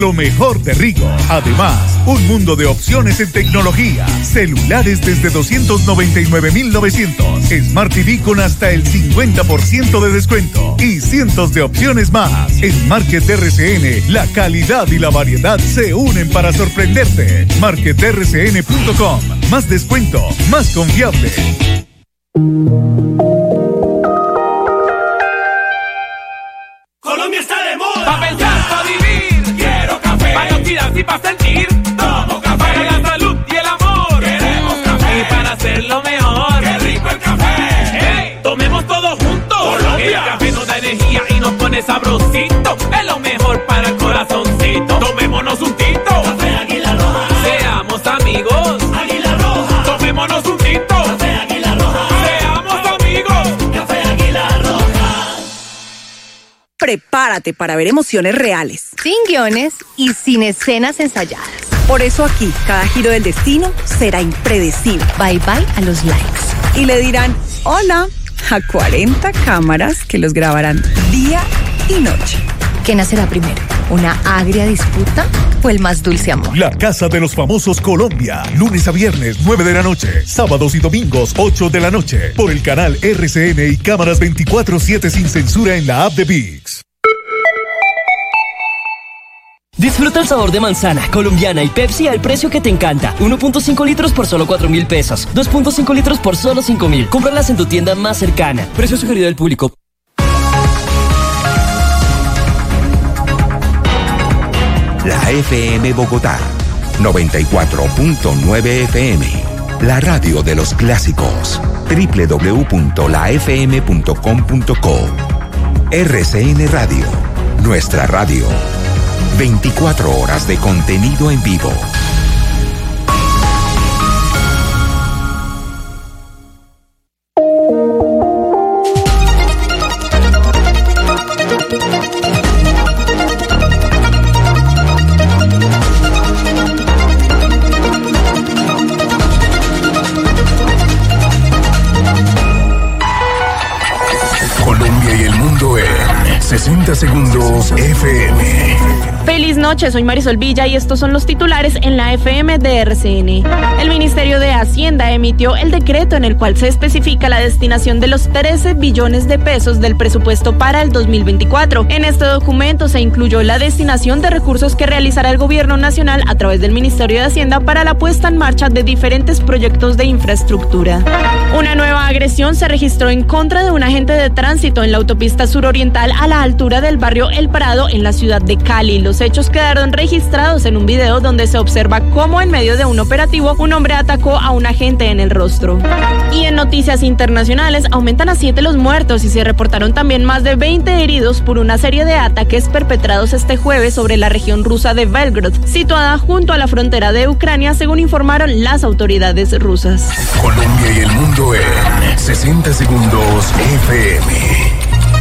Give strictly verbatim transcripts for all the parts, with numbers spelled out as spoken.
Lo mejor de Rigo. Además, un mundo de opciones en tecnología. Celulares desde doscientos noventa y nueve mil novecientos. Smart T V con hasta el cincuenta por ciento de descuento. Y cientos de opciones más. En Market R C N, la calidad y la variedad se unen para sorprenderte. market r c n punto com. Más descuento, más confiable. Colombia está de moda. Pa' pensar, pa' vivir. Quiero café. Pa' actividad y pa' sentir. Tomo café. Para la salud y el amor. Queremos café. Y para hacerlo mejor. ¡Qué rico el café! ¡Hey! Tomemos todos juntos. Colombia. El café nos da energía y nos pone sabrosito. Es lo mejor para el corazoncito. Tomémonos un tinto. Café Águila Roja. Seamos amigos. Águila Roja. Tomémonos un tinto. Café Águila Roja. Seamos amigos. Café Águila Roja. Prepárate para ver emociones reales, sin guiones y sin escenas ensayadas. Por eso aquí, cada giro del destino será impredecible. Bye bye a los likes. Y le dirán hola a cuarenta cámaras que los grabarán día y noche. ¿Qué nacerá primero? ¿Una agria disputa o el más dulce amor? La Casa de los Famosos Colombia. Lunes a viernes, nueve de la noche. Sábados y domingos, ocho de la noche. Por el canal R C N y cámaras veinticuatro siete sin censura en la app de ViX. Disfruta el sabor de manzana, colombiana y Pepsi al precio que te encanta. uno punto cinco litros por solo cuatro mil pesos. dos punto cinco litros por solo cinco mil. Cómpralas en tu tienda más cercana. Precio sugerido del público. La F M Bogotá, noventa y cuatro punto nueve F M. La radio de los clásicos. doble u doble u doble u punto la f m punto com punto co. R C N Radio, nuestra radio. veinticuatro horas de contenido en vivo. Colombia y el mundo en sesenta segundos F M. Feliz noche, soy Marisol Villa y estos son los titulares en la F M de R C N. El Ministerio de Hacienda emitió el decreto en el cual se especifica la destinación de los trece billones de pesos del presupuesto para el dos mil veinticuatro. En este documento se incluyó la destinación de recursos que realizará el Gobierno Nacional a través del Ministerio de Hacienda para la puesta en marcha de diferentes proyectos de infraestructura. Una nueva agresión se registró en contra de un agente de tránsito en la autopista suroriental a la altura del barrio El Prado en la ciudad de Cali. Los hechos quedaron registrados en un video donde se observa cómo en medio de un operativo un hombre atacó a un agente en el rostro. Y en noticias internacionales aumentan a siete los muertos y se reportaron también más de veinte heridos por una serie de ataques perpetrados este jueves sobre la región rusa de Belgorod, situada junto a la frontera de Ucrania, según informaron las autoridades rusas. Colombia y el mundo en sesenta segundos F M.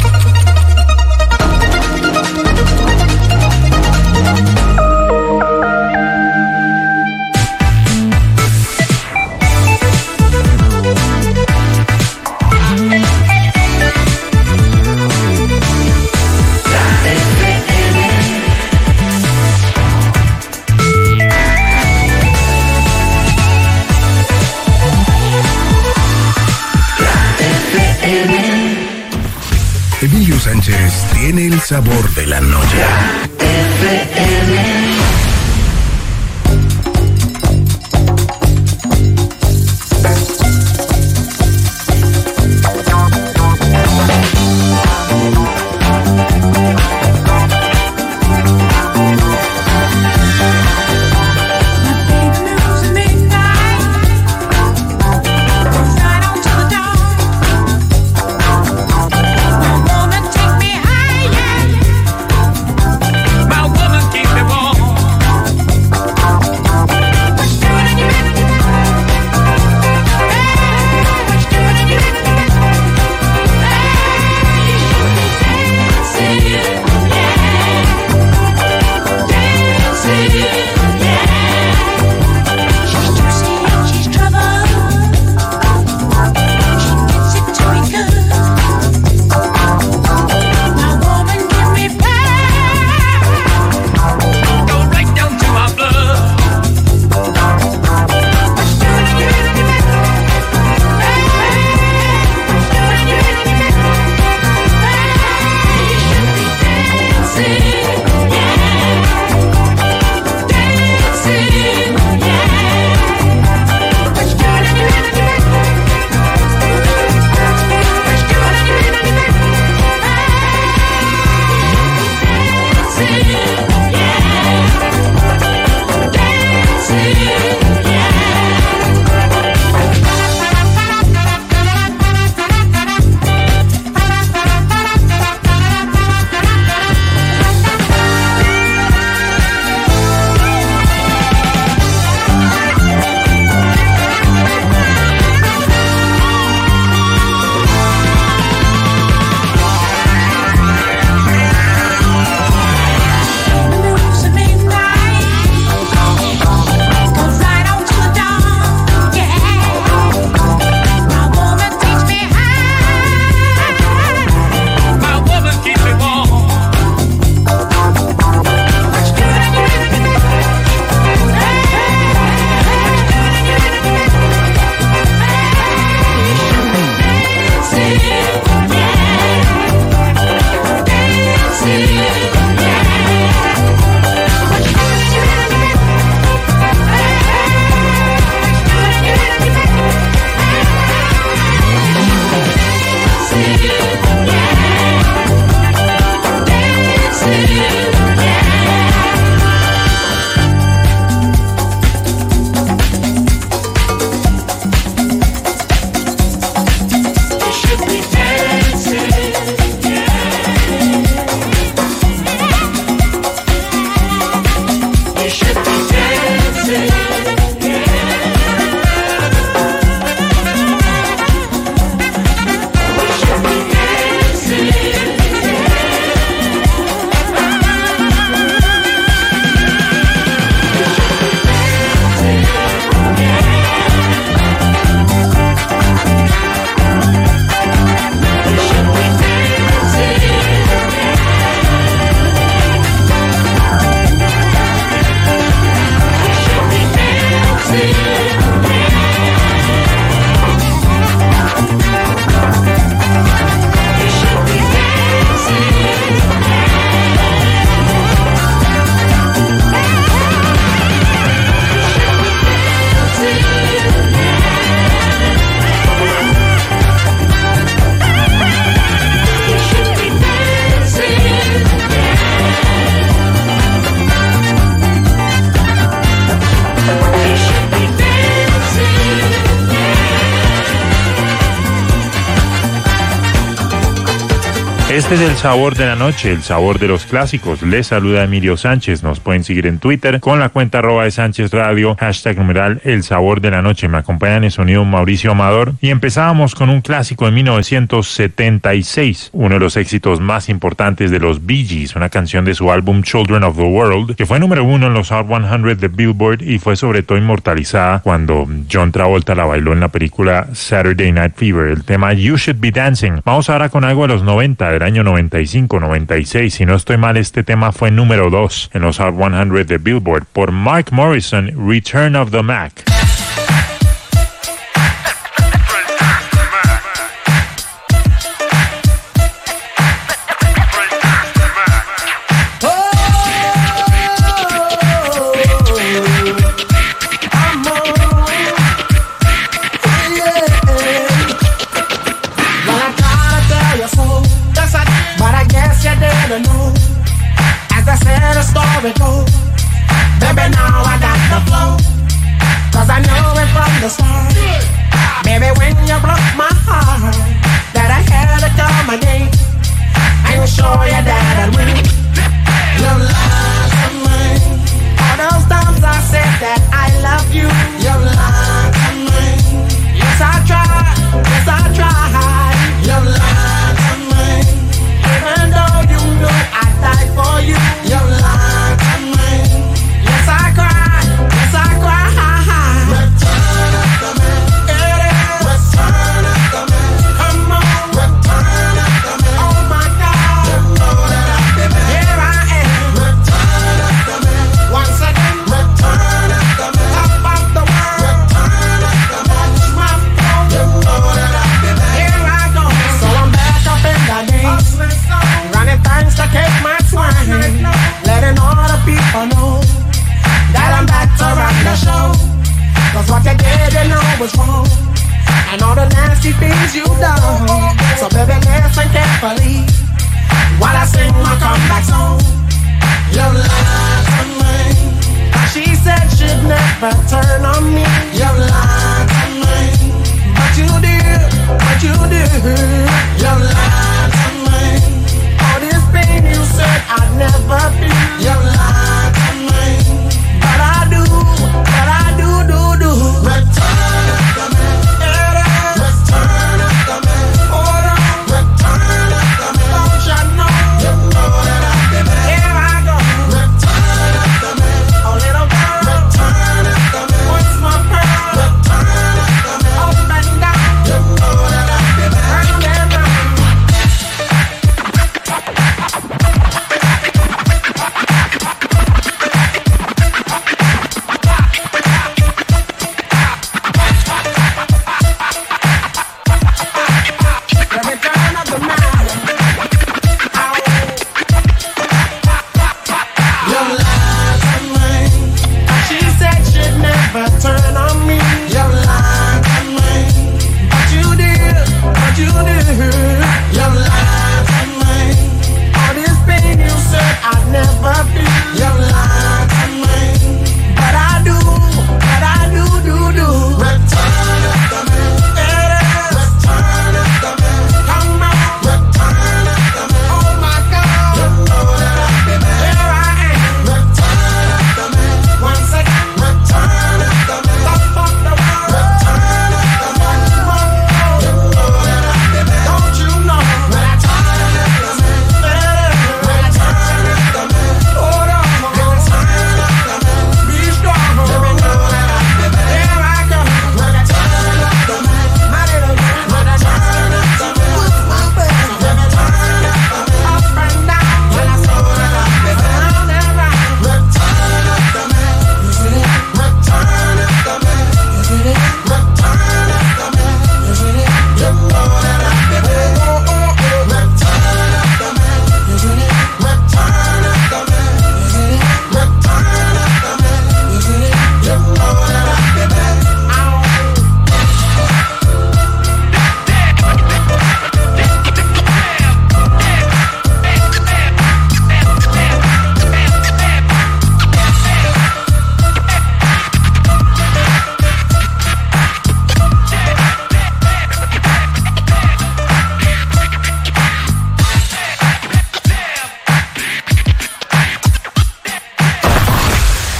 Emilio Sánchez tiene el sabor de la noche. F M. My woman keep me warm. Este es el sabor de la noche, el sabor de los clásicos. Les saluda Emilio Sánchez. Nos pueden seguir en Twitter con la cuenta arroba de Sánchez Radio, hashtag numeral el sabor de la noche. Me acompaña en el sonido Mauricio Amador y empezábamos con un clásico de mil novecientos setenta y seis, uno de los éxitos más importantes de los Bee Gees, una canción de su álbum Children of the World, que fue número uno en los Hot cien de Billboard y fue sobre todo inmortalizada cuando John Travolta la bailó en la película Saturday Night Fever, el tema You Should Be Dancing. Vamos ahora con algo de los noventa, del año noventa y cinco, noventa y seis. Si no estoy mal, este tema fue número dos en los Hot cien de Billboard por Mark Morrison, Return of the Mac. Story goes, baby, now I got the flow, cause I know it from the start, baby, when you broke my heart, that I had to come again, I will show you that I win, your lies are mine, all those times I said that I love you, your lies are mine, yes I tried, yes I tried, your lies are mine, even though you know I died for you, your lies. What you did, you know was wrong, and all the nasty things you done. So baby, listen carefully while I sing my comeback song. Your lies are mine. She said she'd never turn on me. Your lies are mine. But you did, but you did. Your lies are mine. All this pain you said I'd never feel. Your lies are mine. But I do, but I do, do, do. Return of the man. Return of the man. Hold on. Return of the man. Don't you know? You know that I've been there. Here I go. Return of the man. Oh little girl. Return of the man. What's my pearl? Return of the man. Up and down. You know that I've been there. Round and round.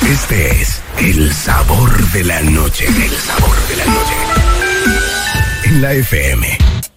Este es el sabor de la noche. El sabor de la noche. En la F M.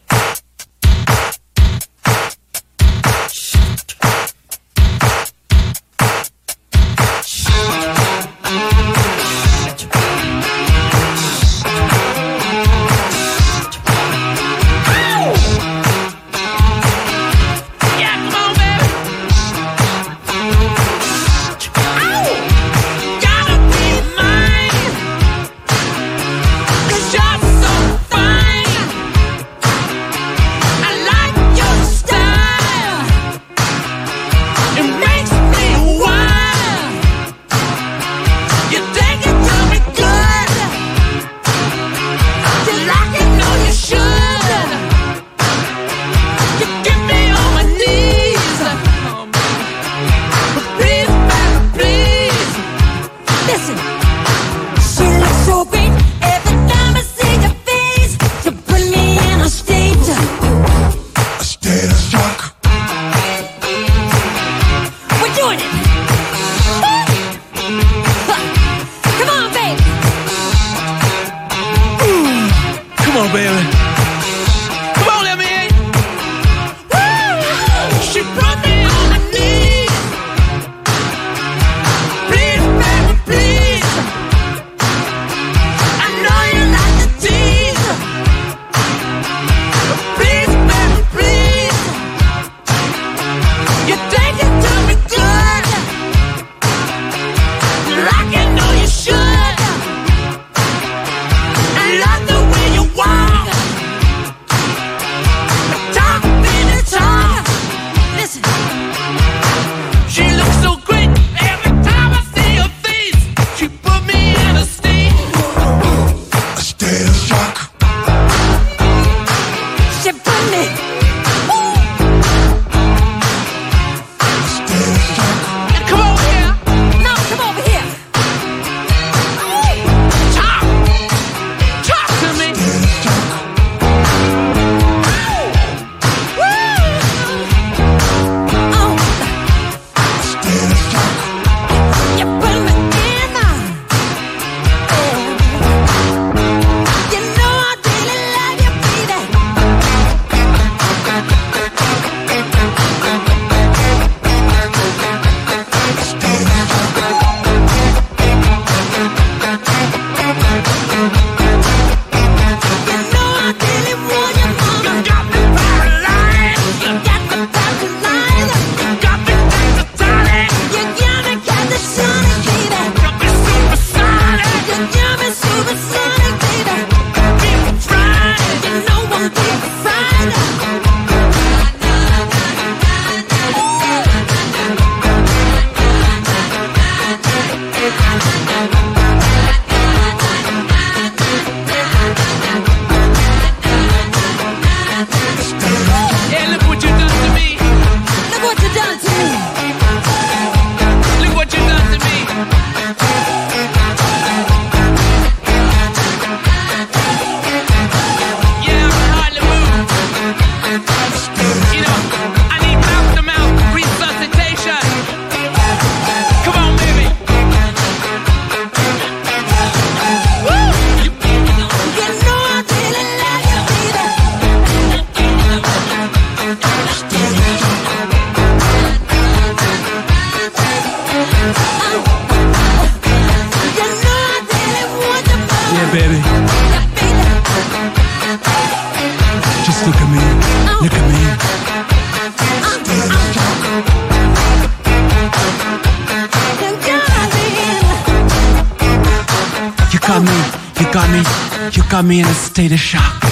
Got me in a state of shock.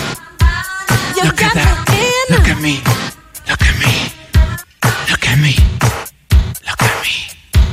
You Look at that. Look at me. Look at me. Look at me. Look at me.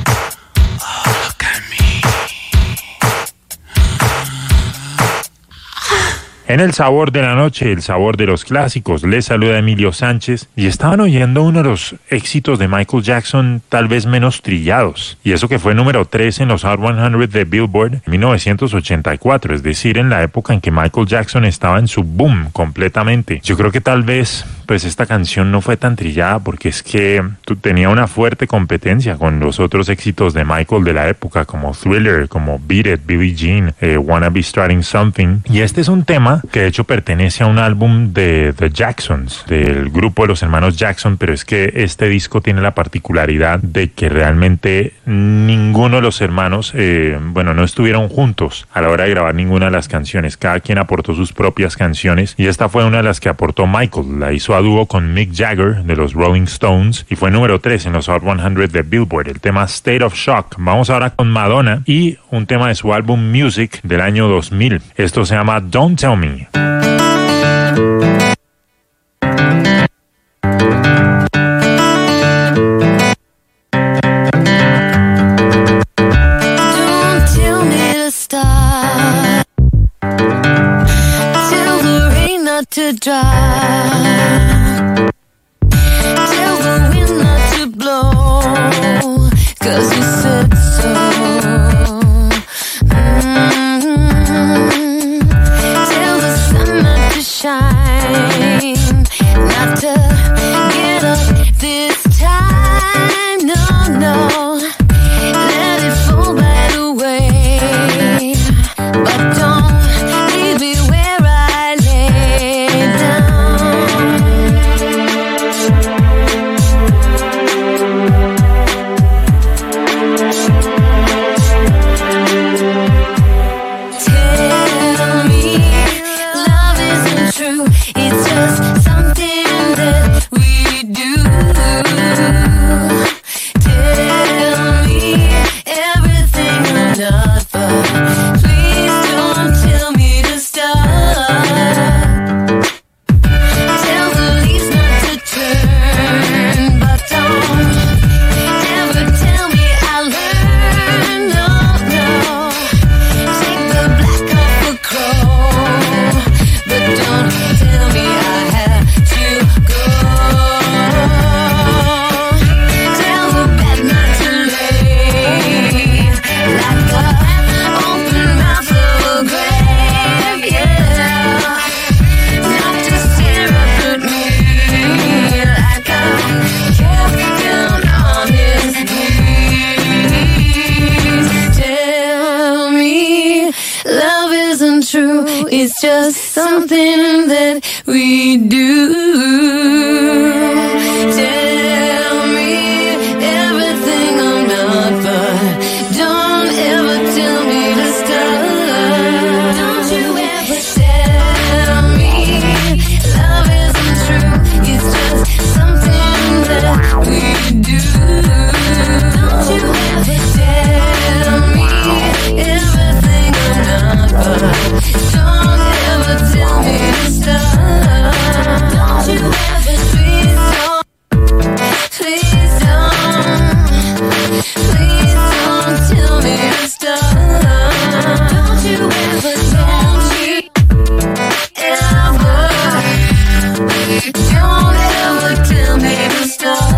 Oh, look at me. En el sabor de la noche, el sabor de los clásicos, les saluda Emilio Sánchez y estaban oyendo uno de los éxitos de Michael Jackson tal vez menos trillados, y eso que fue número tres en los Hot cien de Billboard en mil novecientos ochenta y cuatro, es decir, en la época en que Michael Jackson estaba en su boom completamente. Yo creo que tal vez pues esta canción no fue tan trillada porque es que tenía una fuerte competencia con los otros éxitos de Michael de la época, como Thriller, como Beat It, Billie Jean, eh, Wanna Be Starting Something. Y este es un tema que de hecho pertenece a un álbum de The Jacksons, del grupo de los hermanos Jackson, pero es que este disco tiene la particularidad de que realmente ninguno de los hermanos, eh, bueno, no estuvieron juntos a la hora de grabar ninguna de las canciones. Cada quien aportó sus propias canciones y esta fue una de las que aportó Michael. La hizo a dúo con Mick Jagger de los Rolling Stones y fue número tres en los Hot cien de Billboard, el tema State of Shock. Vamos ahora con Madonna y un tema de su álbum Music del año dos mil. Esto se llama Don't Tell Me. To dry, tell the wind not to blow, 'cause you said so. Mm-hmm. Tell the sun not to shine, not to get up this time, no, no, let it fall by the way, but don't leave me where I lay down. Tell me love isn't true, it's just something that we do. Tell me everything I'm not, but please don't tell me to stop. Tell the leaves not to turn, but don't ever tell me I learned. No, no. Take the black off a crow, but don't tell me I have to go. Tell the bed not to leave, like a open mouth of a grave, yeah. Not to stare up at me like I'm kept down on his knees. Tell me love isn't true, it's just something that we do. Tell me everything I'm not, but don't ever tell me to stop. Don't you ever tell me love isn't true, it's just something that we do. Don't you ever tell me everything I'm not, but don't ever tell me to stop. Don't you ever, please don't, please don't, please don't tell me to stop. Don't you ever, don't you ever, don't ever tell me to stop.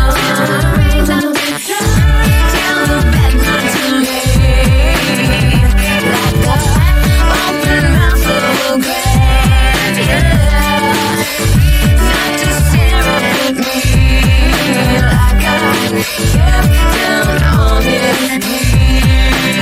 Tell the bed not to leave, like a open mouth of a grave, yeah. Not to stare up at me like I'm kept down on his knees.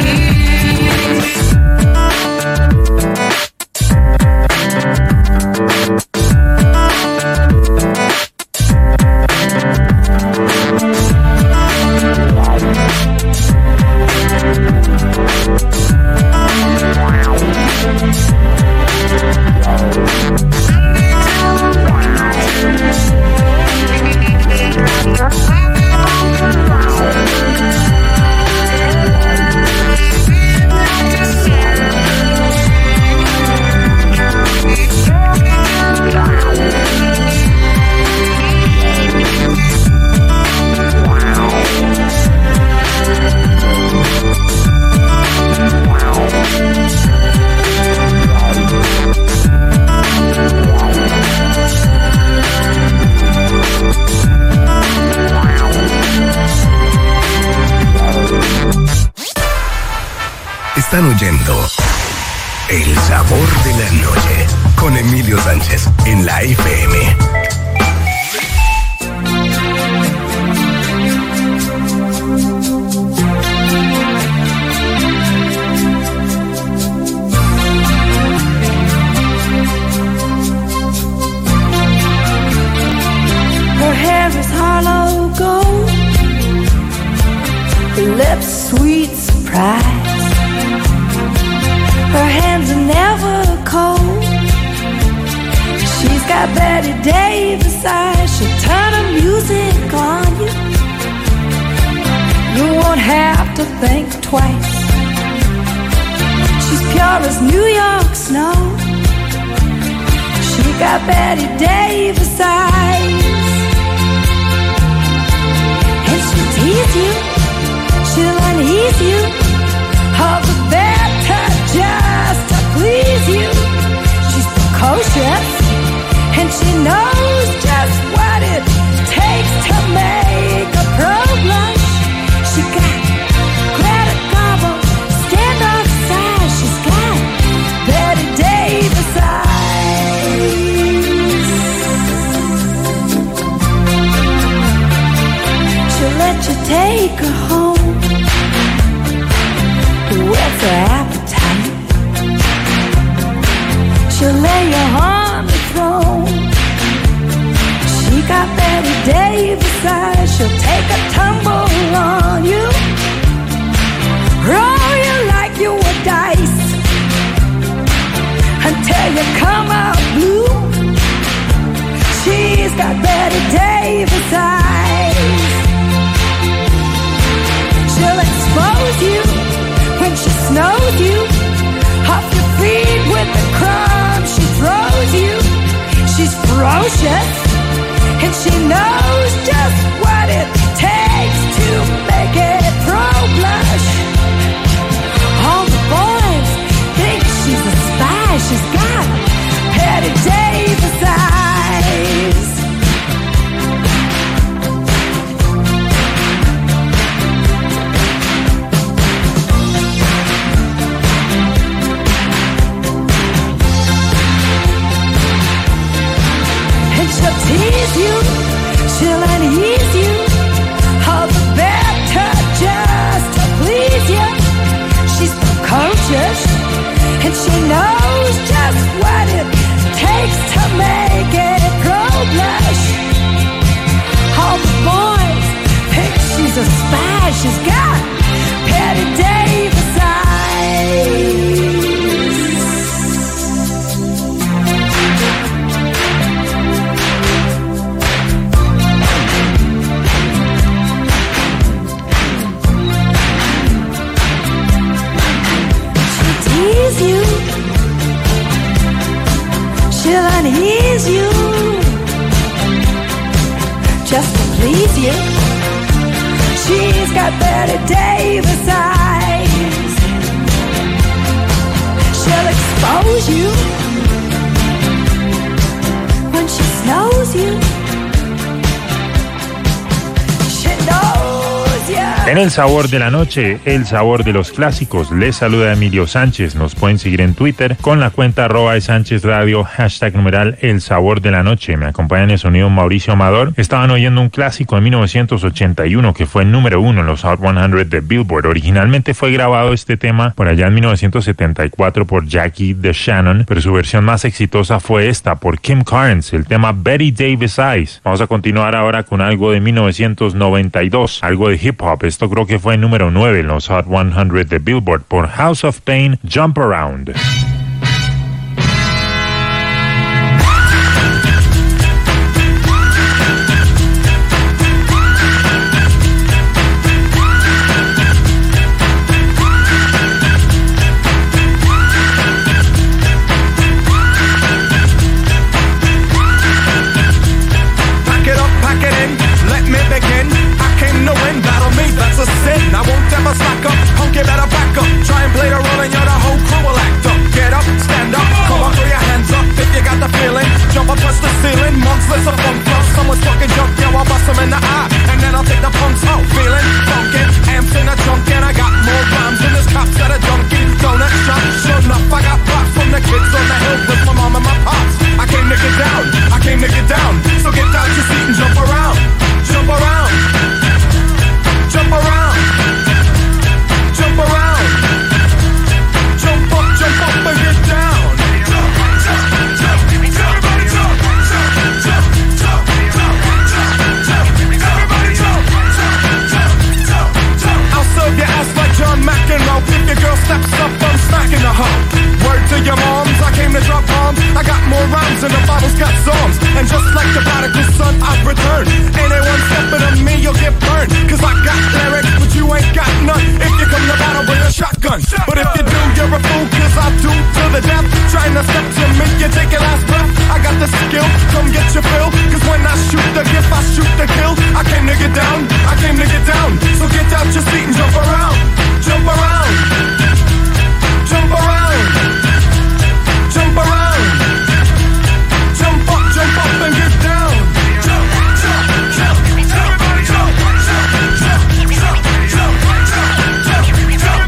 Están oyendo El Sabor de la Noche con Emilio Sánchez en la F M. Her hair is hollow gold, her lips sweet surprise. Her hands are never cold. She's got Betty Davis eyes. She'll turn her music on you. You won't have to think twice. She's pure as New York snow. She got Betty Davis eyes. And she'll tease you, she'll unease you, all the better just to please you. She's precocious, and she knows just what it takes to make a pro blush. She got Greta Garbo, standoff size. She's got Betty Davis eyes. She'll let you take her home with her appetite. She'll lay you on the throne. She got Betty Davis eyes. She'll take a tumble on you, roll you like you were dice, until you come out blue. She's got Betty Davis eyes. She'll expose you when she snows you, off your feet with the crumbs she throws you. She's ferocious, and she knows just what it takes to make it pro blush. All the boys think she's a spy. She's got Betty Davis eyes. She'll tease you, she'll unease you, all the better just to please you. She's precocious, and she knows just what it takes to make it pro blush. All the boys think she's a spy. She's got Betty Davis eyes. You, she'll unease you, just to please you. She's got Betty Davis eyes. She'll expose you when she snows you. She knows you. En El Sabor de la Noche, el sabor de los clásicos, les saluda Emilio Sánchez. Nos pueden seguir en Twitter con la cuenta arroba de Sánchez Radio, hashtag numeral El Sabor de la Noche. Me acompaña en el sonido Mauricio Amador. Estaban oyendo un clásico de mil novecientos ochenta y uno que fue el número uno en los Hot cien de Billboard. Originalmente fue grabado este tema por allá en mil novecientos setenta y cuatro por Jackie DeShannon, pero su versión más exitosa fue esta por Kim Carnes, el tema Betty Davis Eyes. Vamos a continuar ahora con algo de mil novecientos noventa y dos, algo de hip hop. Esto creo que fue el número nueve en los Hot cien de Billboard por House of Pain, Jump Around. Feeling funky, amps in a trunk, and I got more rhymes than this cops that are junkie. you take your last breath, I got the skill, come get your fill. Cause when I shoot the gift, I shoot the kill. I came to get down, I came to get down. So get out your seat and jump around, jump around, jump around, jump around, jump up, jump up and get down. Jump, jump, jump, everybody jump, jump, jump, jump, jump, jump, jump, jump,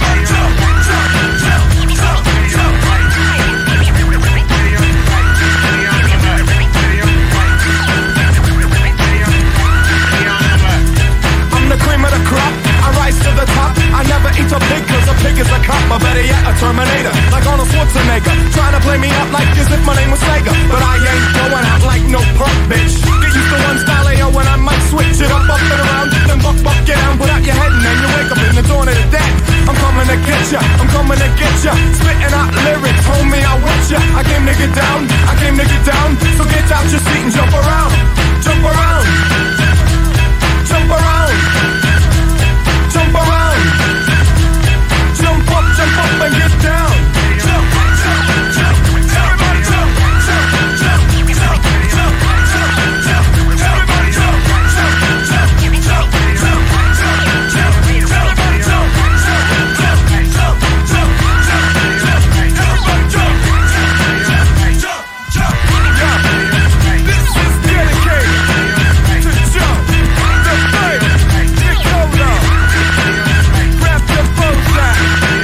I'm the cream of the crop, I rise to the top. I never eat a pig cause a pig is a cop. Or better yet, a Terminator, like Arnold Schwarzenegger. Trying to play me up like as if my name was Sega. But I ain't going out like no punk bitch. Get used to one style A O when I might switch it up, up and around. Then buck, buck, get down, put out your head and then you wake up in the dawn of the dead. I'm coming to get ya, I'm coming to get ya. Spitting out lyrics, homie, I want ya. I came to get down, I came to get down. So get out your seat and jump around, jump around, jump around, jump around, jump up, jump up and get down. Jump, jump, jump, everybody jump, jump, jump, jump, jump, jump, jump, everybody jump, jump, jump, jump, jump, jump, jump, everybody jump, jump, jump, jump, jump, jump, everybody jump, jump, jump, jump. This is dedicated to Jump, the third, Dakota. Grab the Bozak.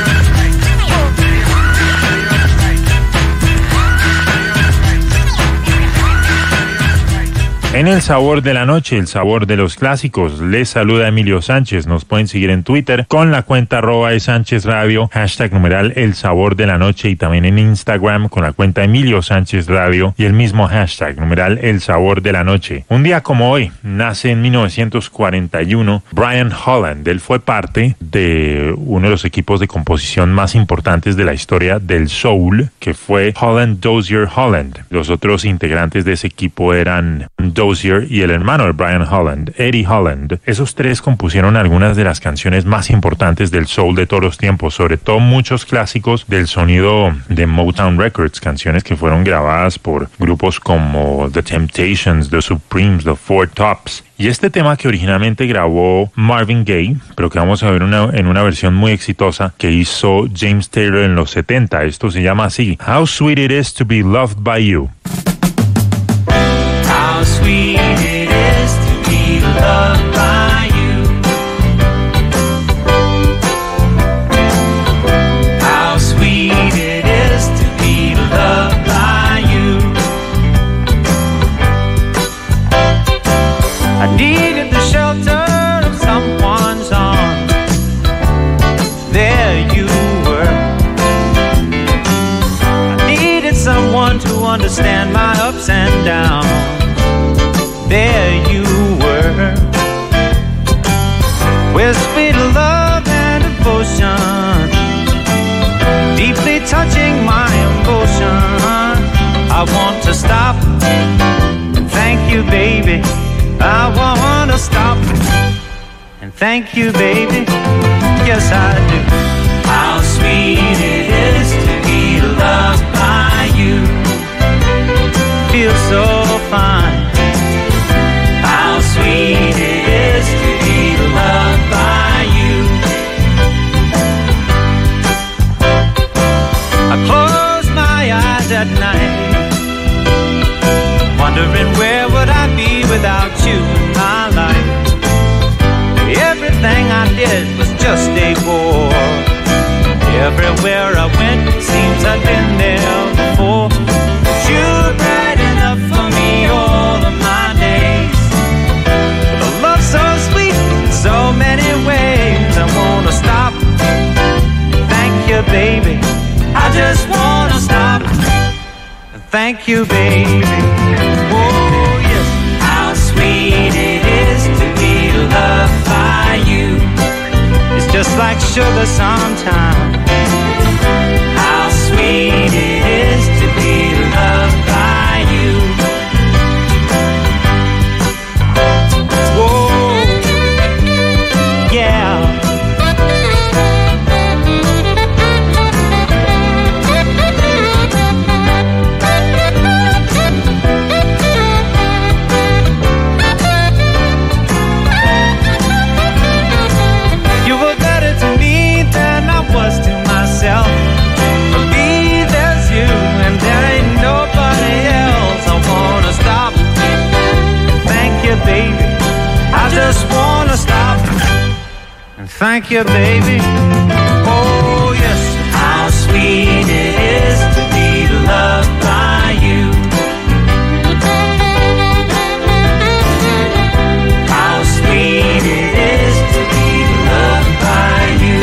En el sabor de la noche, el sabor de los clásicos, les saluda Emilio Sánchez. Nos pueden seguir en Twitter con la cuenta arroba de Sánchez Radio, hashtag numeral el sabor de la noche, y también en Instagram con la cuenta Emilio Sánchez Radio y el mismo hashtag numeral el sabor de la noche. Un día como hoy, nace en mil novecientos cuarenta y uno Brian Holland. Él fue parte de uno de los equipos de composición más importantes de la historia del soul, que fue Holland Dozier Holland. Los otros integrantes de ese equipo eran Dozier y el hermano de Brian Holland, Eddie Holland. Esos tres compusieron algunas de las canciones más importantes del soul de todos los tiempos, sobre todo muchos clásicos del sonido de Motown Records, canciones que fueron grabadas por grupos como The Temptations, The Supremes, The Four Tops. Y este tema que originalmente grabó Marvin Gaye, pero que vamos a ver una, en una versión muy exitosa que hizo James Taylor en los setenta. Esto se llama así: How Sweet It Is to Be Loved by You. How sweet it is to be loved by you. How sweet it is to be loved by you. I needed the shelter of someone's arms. There you were. I needed someone to understand my ups and downs. There you were, with sweet love and devotion, deeply touching my emotion. I want to stop and thank you, baby. I want to stop and thank you, baby. Yes, I do. How sweet it is to be loved by you. Feels so fine. How sweet it is to be loved by you. I close my eyes at night, wondering where would I be without you in my life. Everything I did was just a bore. Everywhere I went, it seems I've been there before. But you're bright enough for me all of my days. With a love so sweet in so many ways. I wanna stop, thank you, baby. I just wanna stop, thank you, baby. Oh yes. How sweet it is to be loved by you. It's just like sugar sometimes. How sweet it is to be loved by you. Whoa, yeah. you, baby. Oh, yes. How sweet it is to be loved by you. How sweet it is to be loved by you.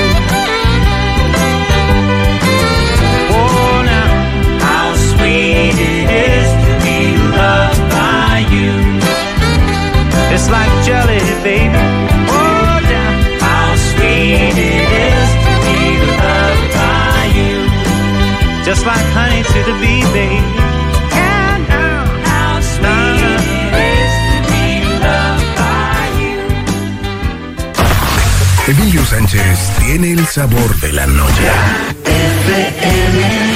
Oh, now, how sweet it is to be loved by you. It's like jelly, baby. Oh, now, how sweet it is to be loved by you. Just like honey to the bee, baby. Yeah, now, how sweet it is to be loved by you. Emilio Sánchez tiene el sabor de la noche. F M.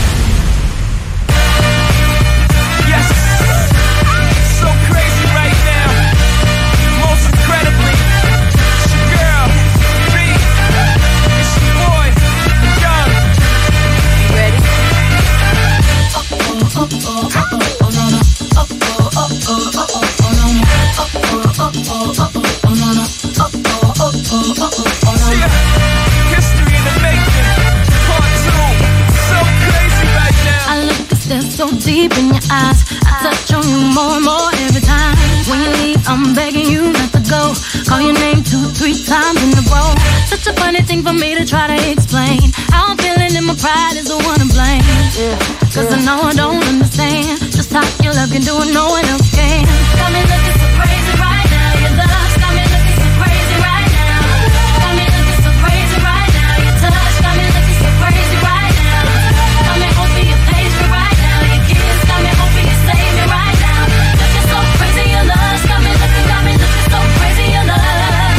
So deep in your eyes, I touch on you more and more every time. When you leave, I'm begging you not to go. Call your name two, three times in a row. Such a funny thing for me to try to explain. How I'm feeling and my pride is the one to blame. Yeah, Cause yeah. I know I don't understand just how your love can do it, no one else can. Got me looking so crazy right now. Your love's got me looking so crazy right now. Got me looking so crazy right now. Your touch got me looking so crazy right now. Got me hoping you page me right now. Got me hoping you save me right now. Looking so crazy, your love's got me looking, got me looking so crazy, your love.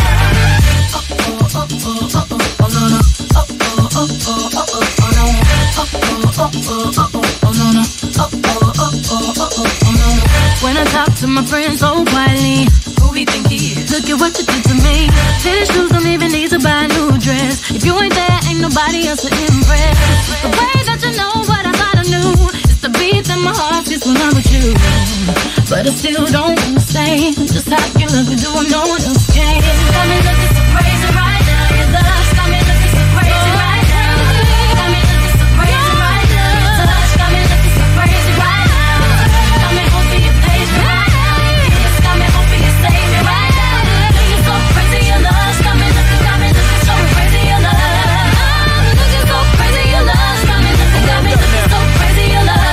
Oh oh oh oh oh oh no no. Oh oh oh oh oh oh no. Oh oh oh oh oh oh no no. Oh oh oh oh oh oh no. When I talk to my friends so quietly, who we think he is? Look at what you did to me. Fitted shoes don't even need to buy a new dress. If you ain't there, ain't nobody else to impress. The way that you know what I thought I knew. The beat in my heart is when I'm with you. But I still don't understand just how you love me, do I know what else can. Got me looking so crazy right now. Your love's got me looking so crazy right now. Got me looking so crazy right now. Your touch got me looking so crazy right now. Got me hoping you page me right now. Your kiss got me hoping you save me right now. Looking so crazy, your love's got me looking, got me looking so crazy, your love. Looking so crazy, your love's got me looking, got me looking so crazy, your love.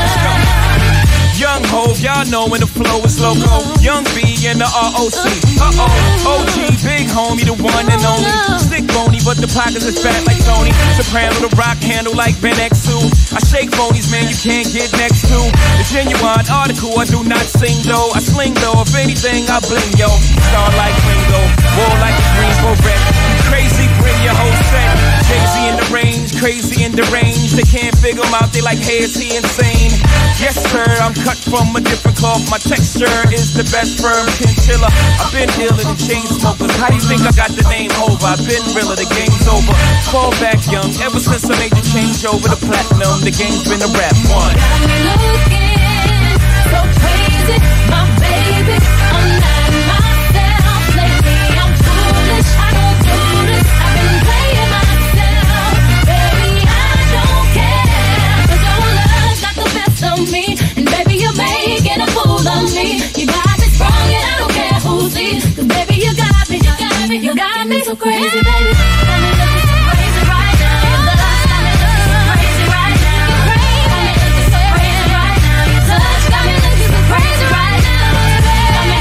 Young Hov, y'all know when the flow is loco. Young B and the R O C. Uh-oh, O G, big homie, the one and only. Stick bony, but the pockets are fat like Tony. Soprano, the rock handle like Ben X two. I shake phonies, man, you can't get next to. The genuine article, I do not sing though. I sling though, if anything, I bling, yo. Star like Ringo, war like a Greensboro wreck. Crazy, bring your whole set. Jay-Z in the range, crazy in the range. They can't figure him out, they like, hey, is he insane? Yes, sir, I'm cut from a different cloth. My texture is the best firm chinchilla. I've been dealing in chain smokers. How do you think I got the name over? I've been realer, the game's over. Fall back young, ever since I made the change over to platinum, the game's been a rap one. Got me looking so crazy, my baby. I'm not myself lately. I'm foolish, I don't do this. I've been playing myself, baby. I don't care, 'cause your love got the best of me, and baby you're making a fool of me. You got me strong and I don't care who sees, 'cause baby you got me, you got me, you got me so crazy, baby. Got me looking so crazy right now. Your love got me looking so crazy right now. Got me looking so crazy right now. Your touch got me looking so crazy right now. Got me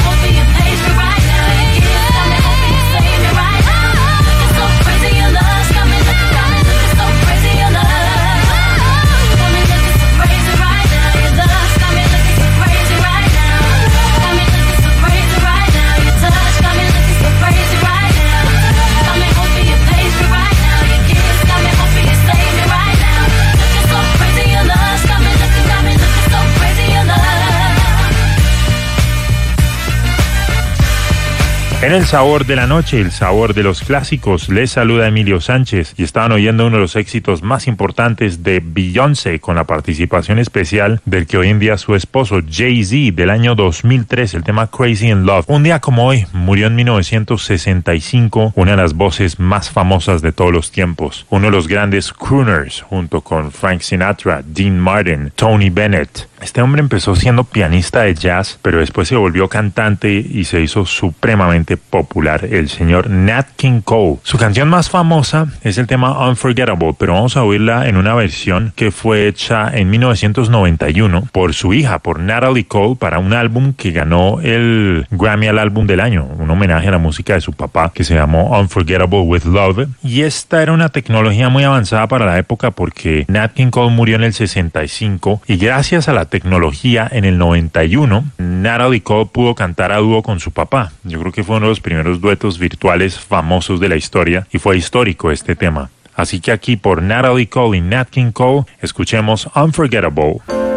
En el sabor de la noche, el sabor de los clásicos, les saluda Emilio Sánchez y estaban oyendo uno de los éxitos más importantes de Beyoncé con la participación especial del que hoy en día es su esposo Jay-Z del año dos mil tres, el tema Crazy in Love. Un día como hoy murió en mil novecientos sesenta y cinco una de las voces más famosas de todos los tiempos, uno de los grandes crooners junto con Frank Sinatra, Dean Martin, Tony Bennett. Este hombre empezó siendo pianista de jazz, pero después se volvió cantante y se hizo supremamente popular, el señor Nat King Cole. Su canción más famosa es el tema Unforgettable, pero vamos a oírla en una versión que fue hecha en mil novecientos noventa y uno por su hija, por Natalie Cole, para un álbum que ganó el Grammy al álbum del año, un homenaje a la música de su papá que se llamó Unforgettable with Love. Y esta era una tecnología muy avanzada para la época porque Nat King Cole murió en el sesenta y cinco y gracias a la tecnología en el noventa y uno Natalie Cole pudo cantar a dúo con su papá. Yo creo que fue uno de los primeros duetos virtuales famosos de la historia y fue histórico este tema. Así que aquí por Natalie Cole y Nat King Cole escuchemos Unforgettable.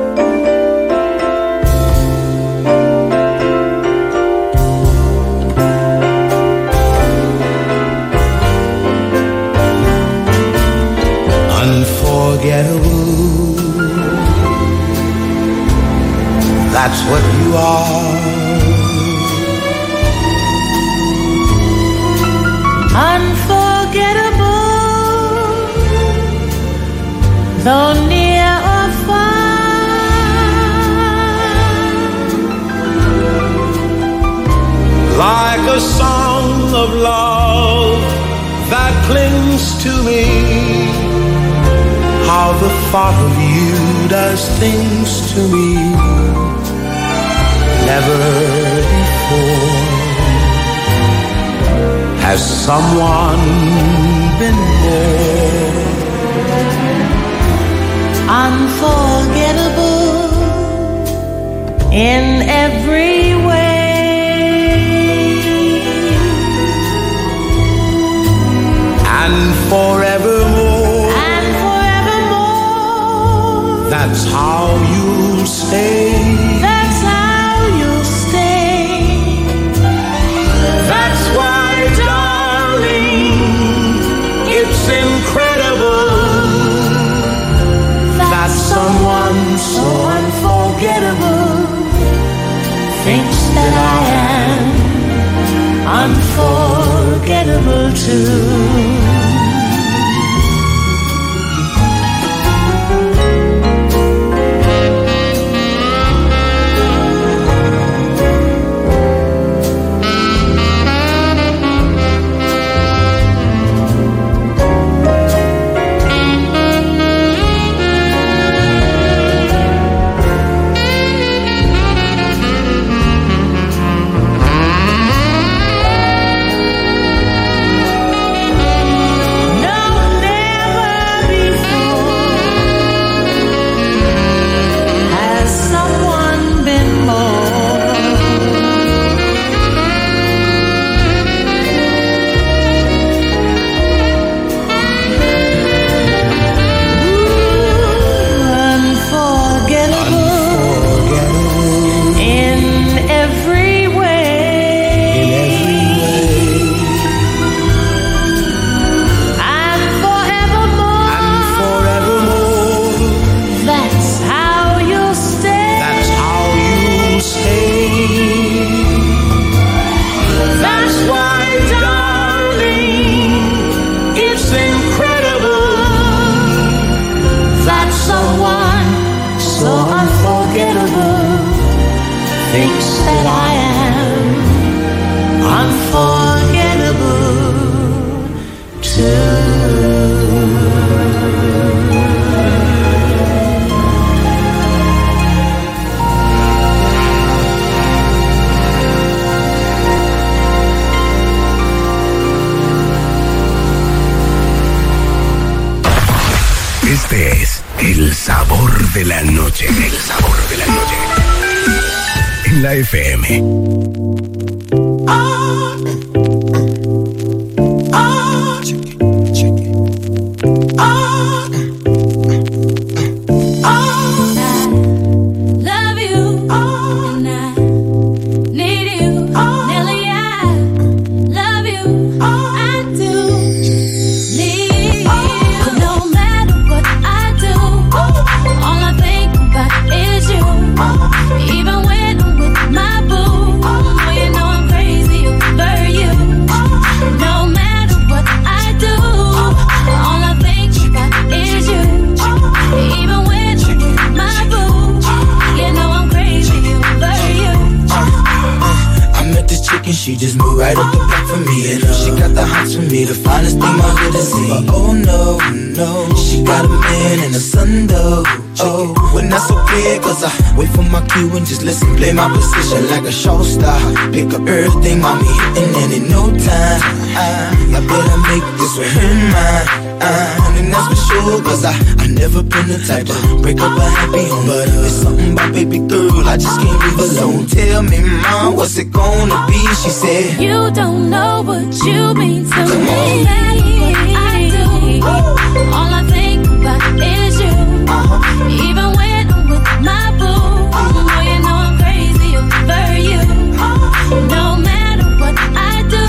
Unforgettable, that's what you are. Unforgettable, though near or far. Like a song of love that clings to me, how the thought of you does things to me never before. Has someone been more unforgettable in every way and forevermore? And forevermore, that's how you'll stay. That's how you'll stay. That's why, darling, it's incredible that someone so unforgettable thinks that I am unforgettable too. Este es el sabor de la noche. El sabor de la noche. En la F M. Oh, oh, oh, oh. I love you, oh, and I need you, oh, Nelly. I me the finest thing my hood has seen. But oh no, no, she got a man and a son though. Oh, when that's so clear, cause I wait for my cue and just listen, play my position like a show star. Pick up everything, mommy, hitting, and in no time, I, I better make this with her mine. Uh, and that's for sure, cause I, I never been the type to break up a happy home. But uh, it's something about baby girl, I just can't leave alone. Tell me, mom, what's it gonna be? She said, you don't know what you mean to Come me. I do. All I think about is you. Uh-huh. Even when I'm with my boo, oh, you know I'm crazy over you. No matter what I do,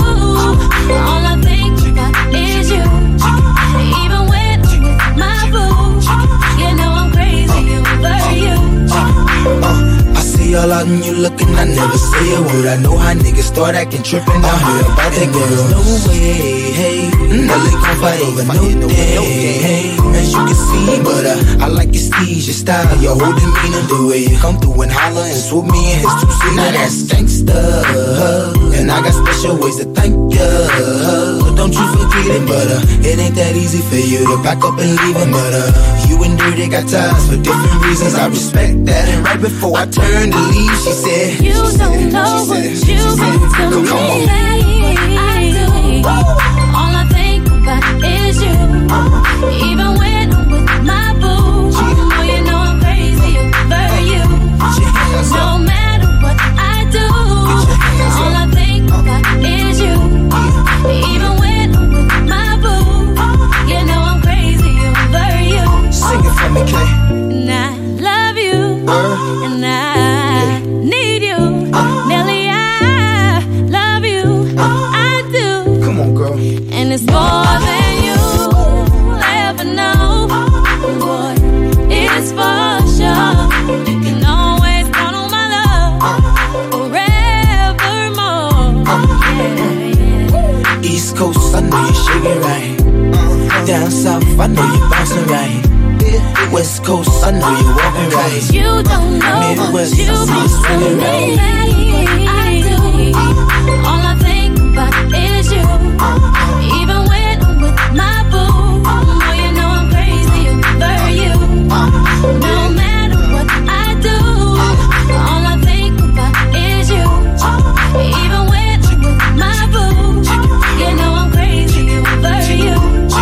all I think about is you. Even when I'm with my boo, you know I'm crazy over you. Uh, I see all out and you looking, I never say a word. I know how niggas start acting trippin'. I heard about that girl. No way, hey, Nelly gon' fight over no day, hey. As you can see, but uh, I like your steez, your style, your whole demeanor, the way you come through and holler and swoop me in his two seat. Now that's gangsta, and I got special ways to thank ya. Don't you forget it, but uh, it ain't that easy for you to back up and leave him. But uh, you and Dirty got ties for different reasons. I respect that. And right before I turned to leave, she said, you don't know what you mean to me. I do. All I think about is you. Even when I'm with my boo, oh, you know I'm crazy over you. No matter what I do, all I think about is you. Even when I'm with my boo, you know I'm crazy over you. Sing it for me, Kay. And I love you, uh, and I need you, uh, Nelly. I love you, uh, I do. Come on, girl. And it's more than you ever know, boy. It's for sure. You can always count on my love forevermore. Yeah, yeah. East Coast, I know you're shaking right. Down south, I know you're bouncing right. West Coast, I know you're walking right. You don't know Midwest, what you I see you swinging right. I do. All I think about is you. Even when I'm with my boo, oh, you know I'm crazy over you. No matter what I do, all I think about is you. Even when I'm with my boo, you know I'm crazy over you.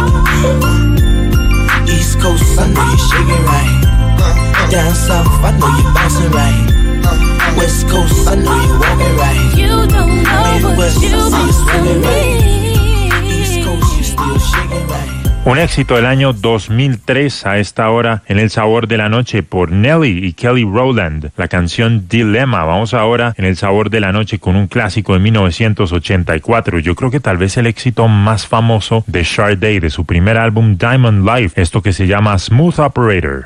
East Coast, I know you're shaking right. Down south, I know you're bouncing right. West Coast, I know you're walking right. You don't know Midwest, what you I see you swinging right. mean. East Coast, you still shaking right. Un éxito del año dos mil tres a esta hora en El Sabor de la Noche por Nelly y Kelly Rowland, la canción Dilemma. Vamos ahora en El Sabor de la Noche con un clásico de mil novecientos ochenta y cuatro. Yo creo que tal vez el éxito más famoso de Sade, de su primer álbum Diamond Life, esto que se llama Smooth Operator.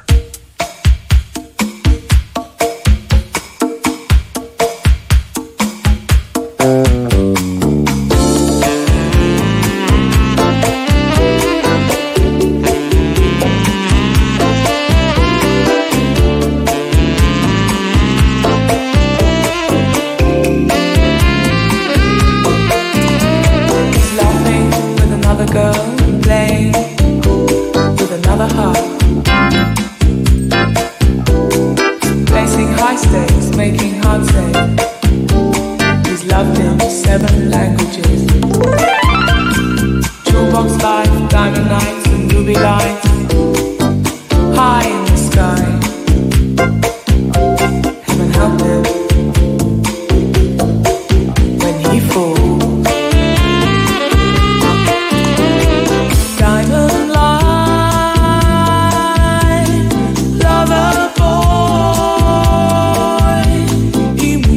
He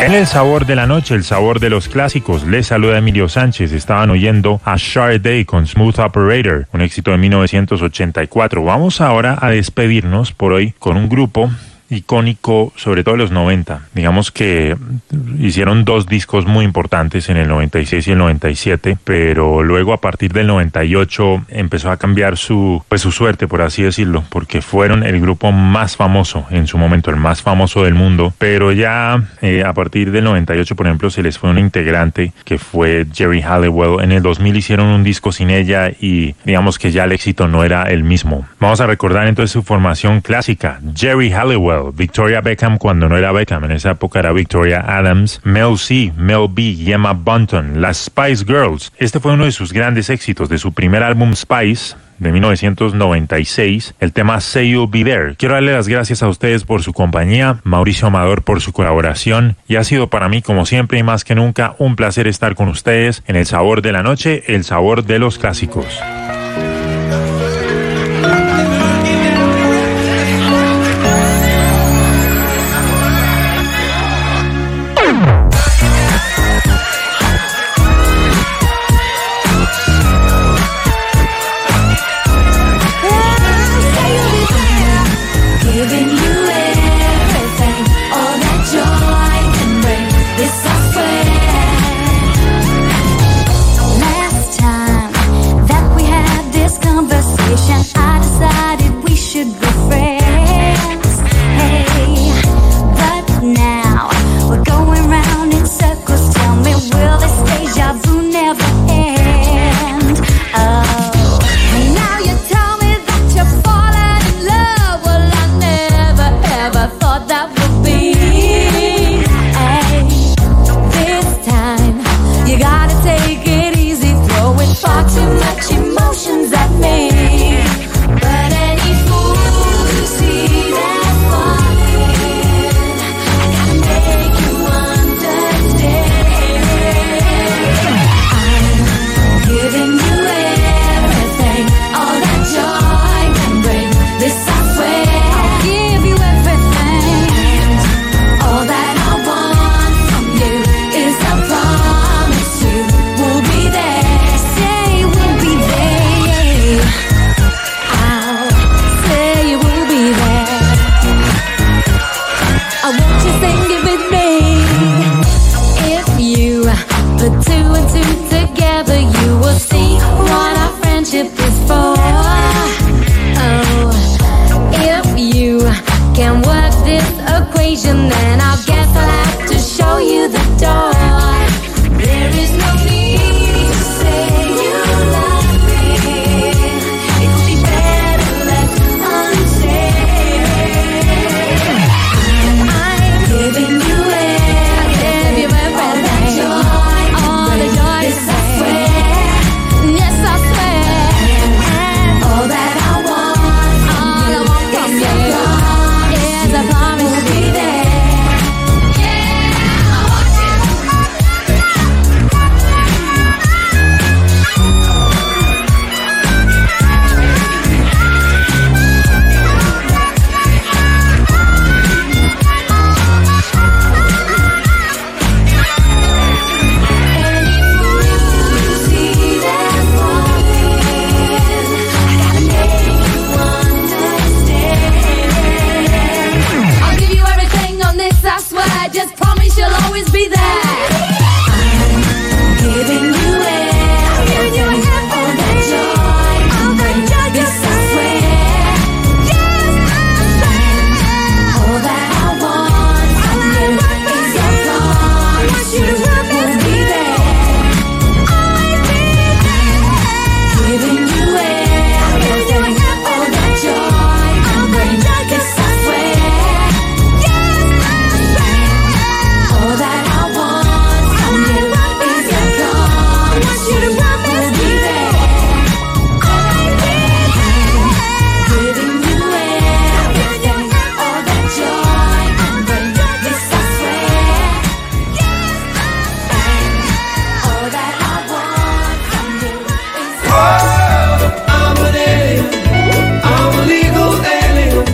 En el sabor de la noche, el sabor de los clásicos, les saluda Emilio Sánchez. Estaban oyendo a Sade con Smooth Operator, un éxito de mil novecientos ochenta y cuatro. Vamos ahora a despedirnos por hoy con un grupo icónico, sobre todo en los noventa. Digamos que hicieron dos discos muy importantes en el noventa y seis y el noventa y siete, pero luego a partir del noventa y ocho empezó a cambiar su, pues su suerte, por así decirlo, porque fueron el grupo más famoso en su momento, el más famoso del mundo, pero ya eh, a partir del noventa y ocho, por ejemplo, se les fue una integrante que fue Geri Halliwell. En el dos mil hicieron un disco sin ella y digamos que ya el éxito no era el mismo. Vamos a recordar entonces su formación clásica: Geri Halliwell, Victoria Beckham cuando no era Beckham, en esa época era Victoria Adams, Mel C, Mel B y Emma Bunton, las Spice Girls. Este fue uno de sus grandes éxitos de su primer álbum Spice de mil novecientos noventa y seis, el tema Say You'll Be There. Quiero darle las gracias a ustedes por su compañía, Mauricio Amador por su colaboración, y ha sido para mí, como siempre y más que nunca, un placer estar con ustedes en el sabor de la noche, el sabor de los clásicos.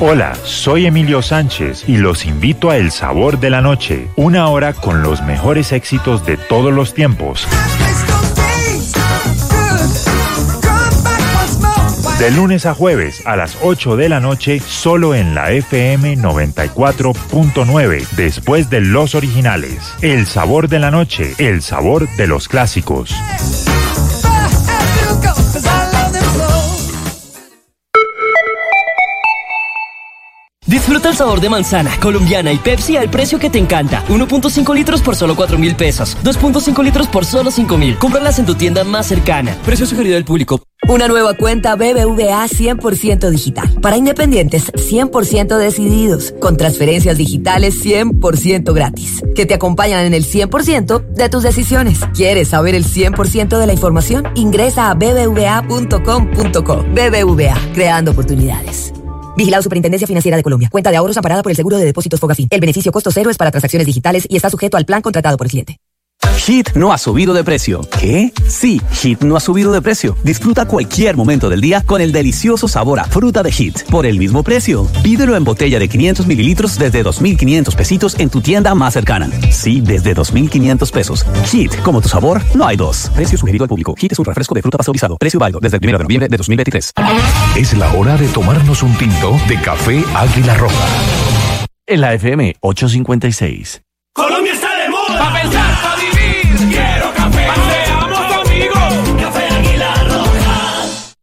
Hola, soy Emilio Sánchez y los invito a El Sabor de la Noche, una hora con los mejores éxitos de todos los tiempos. De lunes a jueves a las ocho de la noche, solo en la F M noventa y cuatro punto nueve, después de los originales. El Sabor de la Noche, el sabor de los clásicos. Disfruta el sabor de manzana, colombiana y Pepsi al precio que te encanta. uno punto cinco litros por solo cuatro mil pesos. dos punto cinco litros por solo cinco mil. Cómpralas en tu tienda más cercana. Precio sugerido del público. Una nueva cuenta B B V A cien por ciento digital. Para independientes cien por ciento decididos. Con transferencias digitales cien por ciento gratis. Que te acompañan en el cien por ciento de tus decisiones. ¿Quieres saber el cien por ciento de la información? Ingresa a b b v a punto com punto co. B B V A, creando oportunidades. Vigilado Superintendencia Financiera de Colombia. Cuenta de ahorros amparada por el Seguro de Depósitos Fogafín. El beneficio costo cero es para transacciones digitales y está sujeto al plan contratado por el cliente. Hit no ha subido de precio. ¿Qué? Sí, Hit no ha subido de precio. Disfruta cualquier momento del día con el delicioso sabor a fruta de Hit por el mismo precio. Pídelo en botella de quinientos mililitros desde dos mil quinientos pesitos en tu tienda más cercana. Sí, desde dos mil quinientos pesos. Hit, como tu sabor, no hay dos. Precio sugerido al público. Hit es un refresco de fruta pasteurizado. Precio válido desde el primero de noviembre de dos mil veintitrés. Es la hora de tomarnos un tinto de café Águila Roja. En la F M ochocientos cincuenta y seis. Colombia está de moda. Pa' pensar, pa' vivir. Quiero café. Seamos amigos. Café Águila Roja.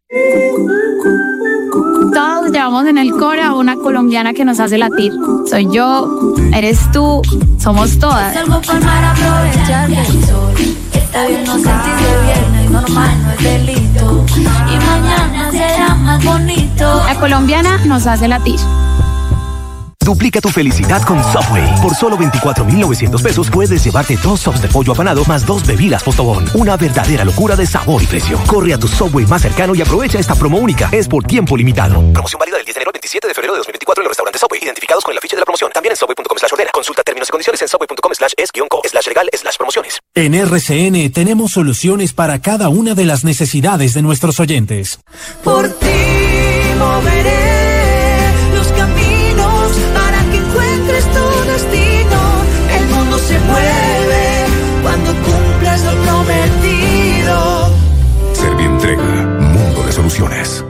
Todos llevamos en el core a una colombiana que nos hace latir. Soy yo, eres tú, somos todas. Salgo por mar a aprovechar del sol. Está bien no sentirse bien, es normal, no es delito. Y mañana será más bonito. La colombiana nos hace latir. Duplica tu felicidad con Subway. Por solo veinticuatro mil novecientos pesos puedes llevarte dos sops de pollo apanado más dos bebidas Postobón. Una verdadera locura de sabor y precio. Corre a tu Subway más cercano y aprovecha esta promo única. Es por tiempo limitado. Promoción válida del diez de enero al veintisiete de febrero de dos mil veinticuatro en los restaurantes Subway, identificados con el afiche de la promoción. También en subway punto com slash ordena. Consulta términos y condiciones en subway punto com slash es guión co slash legal slash promociones. En R C N tenemos soluciones para cada una de las necesidades de nuestros oyentes. Por ti moveré los caminos para que encuentres tu destino. El mundo se mueve cuando cumples lo prometido. Servientrega, mundo de soluciones.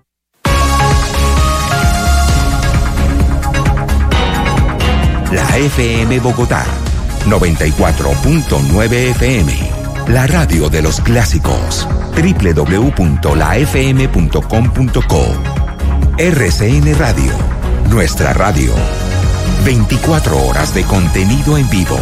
La F M Bogotá, noventa y cuatro punto nueve F M. La radio de los clásicos. doble u doble u doble u punto la f m punto com punto co. R C N Radio. Nuestra radio. veinticuatro horas de contenido en vivo.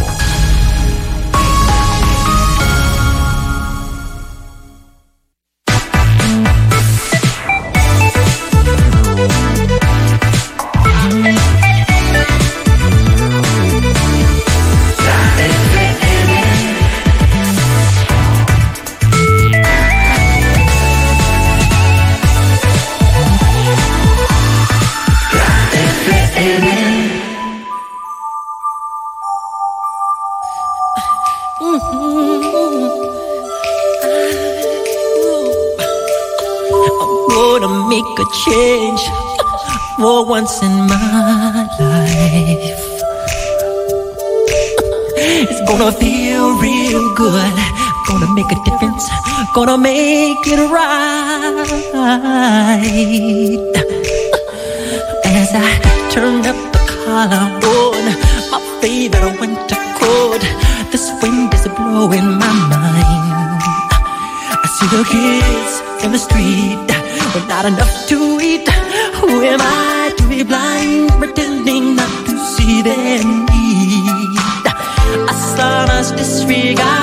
Change for once in my life. It's gonna feel real good. Gonna make a difference. Gonna make it right. As I turn up the collar on my favorite winter coat, this wind is blowing my mind. I see the kids in the street with not enough to eat. Who am I to be blind, pretending not to see their need? I saw us disregard